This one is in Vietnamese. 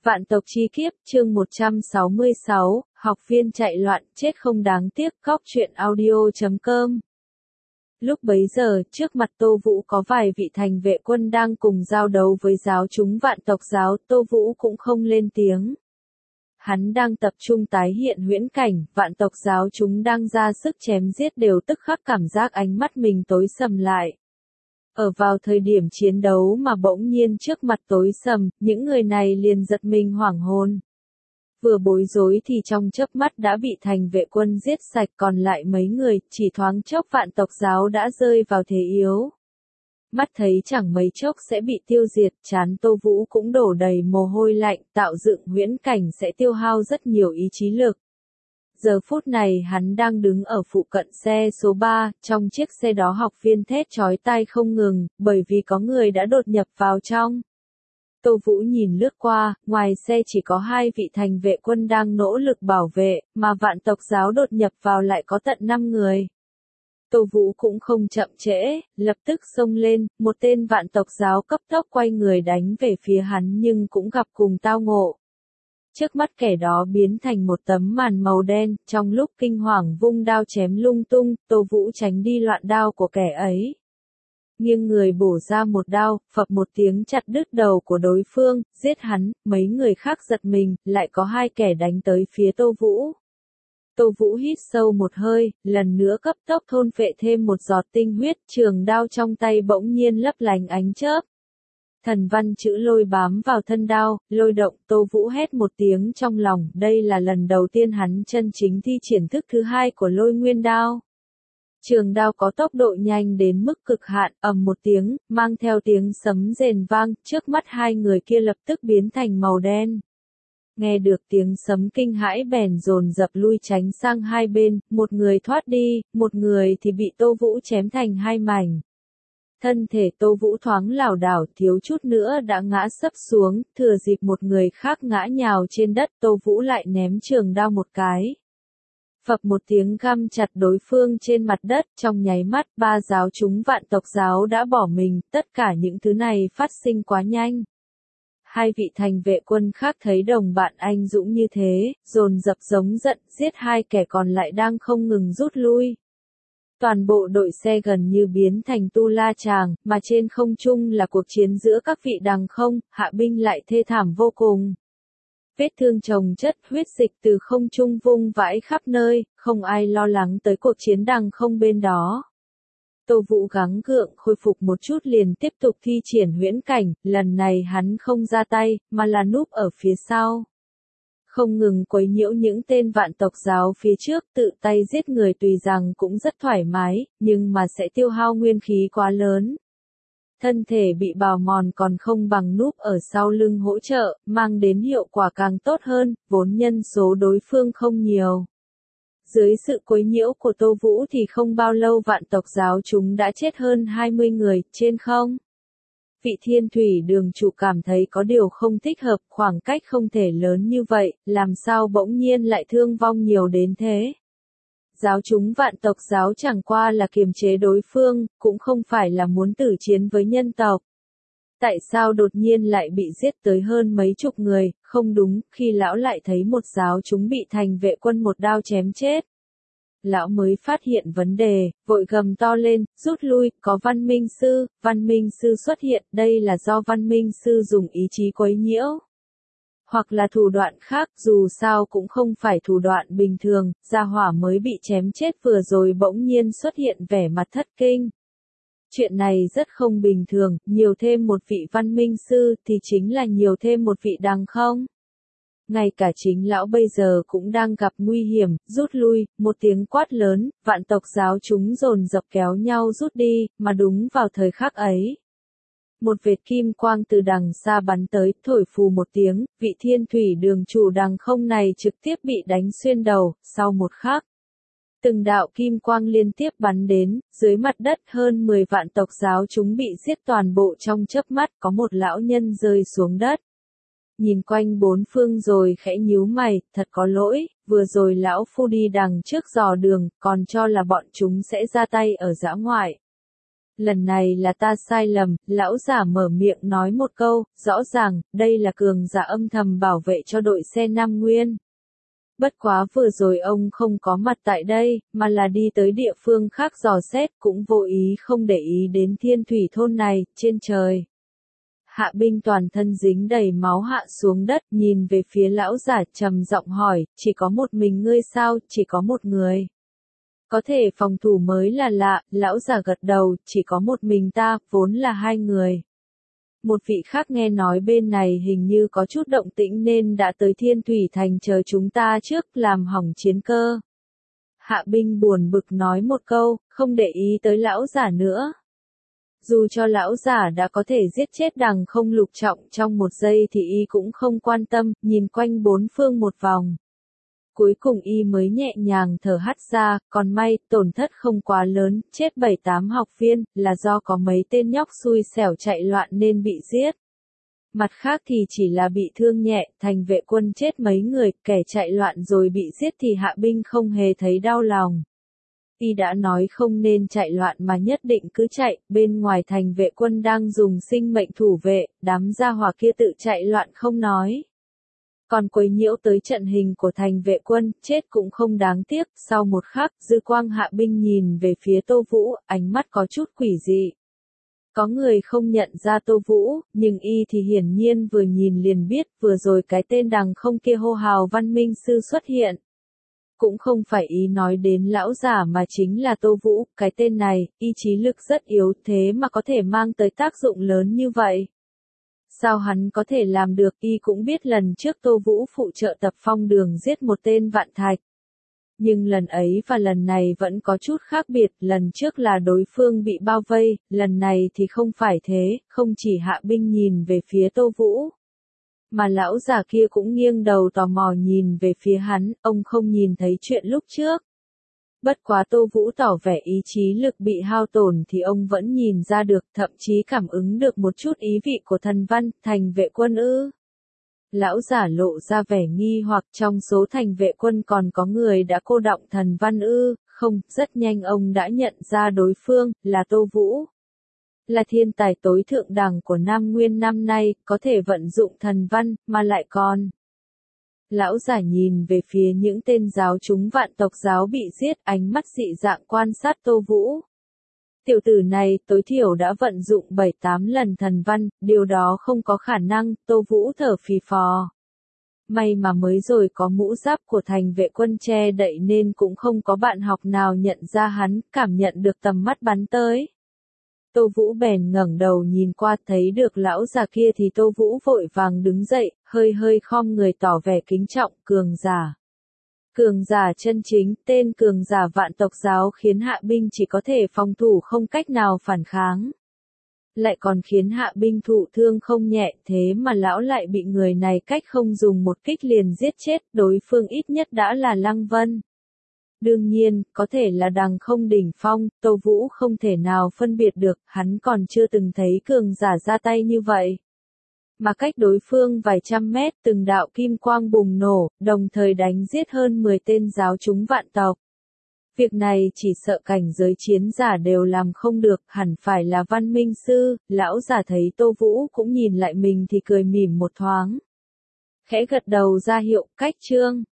Vạn tộc chi kiếp, chương 166, học viên chạy loạn, chết không đáng tiếc, góc truyện audio.com. Lúc bấy giờ, trước mặt Tô Vũ có vài vị thành vệ quân đang cùng giao đấu với giáo chúng vạn tộc giáo, Tô Vũ cũng không lên tiếng. Hắn đang tập trung tái hiện huyễn cảnh, vạn tộc giáo chúng đang ra sức chém giết đều tức khắc cảm giác ánh mắt mình tối sầm lại. Ở vào thời điểm chiến đấu mà bỗng nhiên trước mặt tối sầm, những người này liền giật mình hoảng hồn. Vừa bối rối thì trong chớp mắt đã bị thành vệ quân giết sạch, còn lại mấy người, chỉ thoáng chốc vạn tộc giáo đã rơi vào thế yếu. Mắt thấy chẳng mấy chốc sẽ bị tiêu diệt, trán Tô Vũ cũng đổ đầy mồ hôi lạnh, tạo dựng huyễn cảnh sẽ tiêu hao rất nhiều ý chí lực. Giờ phút này hắn đang đứng ở phụ cận xe số 3, trong chiếc xe đó học viên thét chói tai không ngừng, bởi vì có người đã đột nhập vào trong. Tô Vũ nhìn lướt qua, ngoài xe chỉ có 2 vị thành vệ quân đang nỗ lực bảo vệ, mà vạn tộc giáo đột nhập vào lại có tận 5 người. Tô Vũ cũng không chậm trễ, lập tức xông lên, một tên vạn tộc giáo cấp tốc quay người đánh về phía hắn nhưng cũng gặp cùng tao ngộ. Trước mắt kẻ đó biến thành một tấm màn màu đen, trong lúc kinh hoàng vung đao chém lung tung, Tô Vũ tránh đi loạn đao của kẻ ấy. Nghiêng người bổ ra một đao, phập một tiếng chặt đứt đầu của đối phương, giết hắn, mấy người khác giật mình, lại có 2 kẻ đánh tới phía Tô Vũ. Tô Vũ hít sâu một hơi, lần nữa cấp tốc thôn phệ thêm một giọt tinh huyết, trường đao trong tay bỗng nhiên lấp lánh ánh chớp. Thần văn chữ lôi bám vào thân đao, lôi động, Tô Vũ hét một tiếng trong lòng, đây là lần đầu tiên hắn chân chính thi triển thức thứ 2 của lôi nguyên đao. Trường đao có tốc độ nhanh đến mức cực hạn, ầm một tiếng, mang theo tiếng sấm rền vang, trước mắt 2 người kia lập tức biến thành màu đen. Nghe được tiếng sấm kinh hãi bèn dồn dập lui tránh sang hai bên, một người thoát đi, một người thì bị Tô Vũ chém thành 2 mảnh. Thân thể Tô Vũ thoáng lảo đảo, thiếu chút nữa đã ngã sấp xuống, thừa dịp một người khác ngã nhào trên đất, Tô Vũ lại ném trường đao một cái. Phập một tiếng găm chặt đối phương trên mặt đất, trong nháy mắt 3 giáo chúng vạn tộc giáo đã bỏ mình, tất cả những thứ này phát sinh quá nhanh. 2 vị thành vệ quân khác thấy đồng bạn anh dũng như thế, dồn dập giống giận, giết 2 kẻ còn lại đang không ngừng rút lui. Toàn bộ đội xe gần như biến thành tu la chàng, mà trên không trung là cuộc chiến giữa các vị đằng không, hạ binh lại thê thảm vô cùng. Vết thương chồng chất, huyết dịch từ không trung vung vãi khắp nơi, không ai lo lắng tới cuộc chiến đằng không bên đó. Tô Vũ gắng gượng khôi phục một chút liền tiếp tục thi triển huyễn cảnh, lần này hắn không ra tay, mà là núp ở phía sau. Không ngừng quấy nhiễu những tên vạn tộc giáo phía trước, tự tay giết người tùy rằng cũng rất thoải mái, nhưng mà sẽ tiêu hao nguyên khí quá lớn. Thân thể bị bào mòn còn không bằng núp ở sau lưng hỗ trợ, mang đến hiệu quả càng tốt hơn, vốn nhân số đối phương không nhiều. Dưới sự quấy nhiễu của Tô Vũ thì không bao lâu vạn tộc giáo chúng đã chết hơn 20 người, trên không. Vị thiên thủy đường chủ cảm thấy có điều không thích hợp, khoảng cách không thể lớn như vậy, làm sao bỗng nhiên lại thương vong nhiều đến thế. Giáo chúng vạn tộc giáo chẳng qua là kiềm chế đối phương, cũng không phải là muốn tử chiến với nhân tộc. Tại sao đột nhiên lại bị giết tới hơn mấy chục người, không đúng, khi lão lại thấy một giáo chúng bị thành vệ quân một đao chém chết. Lão mới phát hiện vấn đề, vội gầm to lên, rút lui, có văn minh sư xuất hiện, đây là do văn minh sư dùng ý chí quấy nhiễu. Hoặc là thủ đoạn khác, dù sao cũng không phải thủ đoạn bình thường, gia hỏa mới bị chém chết vừa rồi bỗng nhiên xuất hiện vẻ mặt thất kinh. Chuyện này rất không bình thường, nhiều thêm một vị văn minh sư thì chính là nhiều thêm một vị đằng không. Ngay cả chính lão bây giờ cũng đang gặp nguy hiểm, rút lui, một tiếng quát lớn, vạn tộc giáo chúng dồn dập kéo nhau rút đi, mà đúng vào thời khắc ấy. Một vệt kim quang từ đằng xa bắn tới, thổi phù một tiếng, vị thiên thủy đường chủ đằng không này trực tiếp bị đánh xuyên đầu, sau một khắc. Từng đạo kim quang liên tiếp bắn đến, dưới mặt đất hơn 10 vạn tộc giáo chúng bị giết toàn bộ trong chớp mắt, có một lão nhân rơi xuống đất. Nhìn quanh bốn phương rồi khẽ nhíu mày, thật có lỗi, vừa rồi lão phu đi đằng trước dò đường, còn cho là bọn chúng sẽ ra tay ở dã ngoại. Lần này là ta sai lầm, lão giả mở miệng nói một câu, rõ ràng, đây là cường giả âm thầm bảo vệ cho đội xe Nam Nguyên. Bất quá vừa rồi ông không có mặt tại đây, mà là đi tới địa phương khác dò xét, cũng vô ý không để ý đến Thiên Thủy thôn này, trên trời. Hạ Binh toàn thân dính đầy máu hạ xuống đất, nhìn về phía lão giả trầm giọng hỏi, chỉ có một mình ngươi sao, chỉ có một người. Có thể phòng thủ mới là lạ, lão giả gật đầu, chỉ có một mình ta, vốn là hai người. Một vị khác nghe nói bên này hình như có chút động tĩnh nên đã tới Thiên Thủy Thành chờ chúng ta trước, làm hỏng chiến cơ. Hạ Binh buồn bực nói một câu, không để ý tới lão giả nữa. Dù cho lão giả đã có thể giết chết Đằng Không Lục Trọng trong một giây thì y cũng không quan tâm, nhìn quanh bốn phương một vòng. Cuối cùng y mới nhẹ nhàng thở hắt ra, còn may, tổn thất không quá lớn, chết 7-8 học viên, là do có mấy tên nhóc xui xẻo chạy loạn nên bị giết. Mặt khác thì chỉ là bị thương nhẹ, thành vệ quân chết mấy người, kẻ chạy loạn rồi bị giết thì Hạ Binh không hề thấy đau lòng. Y đã nói không nên chạy loạn mà nhất định cứ chạy, bên ngoài thành vệ quân đang dùng sinh mệnh thủ vệ, đám gia hỏa kia tự chạy loạn không nói. Còn quấy nhiễu tới trận hình của thành vệ quân, chết cũng không đáng tiếc, sau một khắc, dư quang Hạ Binh nhìn về phía Tô Vũ, ánh mắt có chút quỷ dị. Có người không nhận ra Tô Vũ, nhưng y thì hiển nhiên vừa nhìn liền biết, vừa rồi cái tên Đằng Không kia hô hào Văn Minh Sư xuất hiện. Cũng không phải ý nói đến lão giả mà chính là Tô Vũ, cái tên này, ý chí lực rất yếu thế mà có thể mang tới tác dụng lớn như vậy. Sao hắn có thể làm được, y cũng biết lần trước Tô Vũ phụ trợ Tập Phong Đường giết một tên Vạn Thạch. Nhưng lần ấy và lần này vẫn có chút khác biệt, lần trước là đối phương bị bao vây, lần này thì không phải thế, không chỉ Hạ Binh nhìn về phía Tô Vũ. Mà lão già kia cũng nghiêng đầu tò mò nhìn về phía hắn, ông không nhìn thấy chuyện lúc trước. Bất quá Tô Vũ tỏ vẻ ý chí lực bị hao tổn thì ông vẫn nhìn ra được, thậm chí cảm ứng được một chút ý vị của thần văn, thành vệ quân ư. Lão giả lộ ra vẻ nghi hoặc trong số thành vệ quân còn có người đã cô đọng thần văn ư, không, rất nhanh ông đã nhận ra đối phương, là Tô Vũ. Là thiên tài tối thượng đẳng của Nam Nguyên năm nay, có thể vận dụng thần văn, mà lại còn. Lão giả nhìn về phía những tên giáo chúng Vạn Tộc giáo bị giết, ánh mắt dị dạng quan sát Tô Vũ. Tiểu tử này tối thiểu đã vận dụng 7-8 lần thần văn, điều đó không có khả năng, Tô Vũ thở phì phò. May mà mới rồi có mũ giáp của thành vệ quân che đậy nên cũng không có bạn học nào nhận ra hắn, cảm nhận được tầm mắt bắn tới. Tô Vũ bèn ngẩng đầu nhìn qua thấy được lão già kia thì Tô Vũ vội vàng đứng dậy, hơi khom người tỏ vẻ kính trọng, cường giả. Cường giả chân chính, tên cường giả Vạn Tộc giáo khiến Hạ Binh chỉ có thể phòng thủ không cách nào phản kháng. Lại còn khiến Hạ Binh thụ thương không nhẹ, thế mà lão lại bị người này cách không dùng một kích liền giết chết, đối phương ít nhất đã là Lăng Vân. Đương nhiên, có thể là Đằng Không đỉnh phong, Tô Vũ không thể nào phân biệt được, hắn còn chưa từng thấy cường giả ra tay như vậy. Mà cách đối phương vài trăm mét, từng đạo kim quang bùng nổ, đồng thời đánh giết hơn 10 tên giáo chúng Vạn Tộc. Việc này chỉ sợ cảnh giới chiến giả đều làm không được, hẳn phải là Văn Minh Sư, lão giả thấy Tô Vũ cũng nhìn lại mình thì cười mỉm một thoáng. Khẽ gật đầu ra hiệu, cách chương.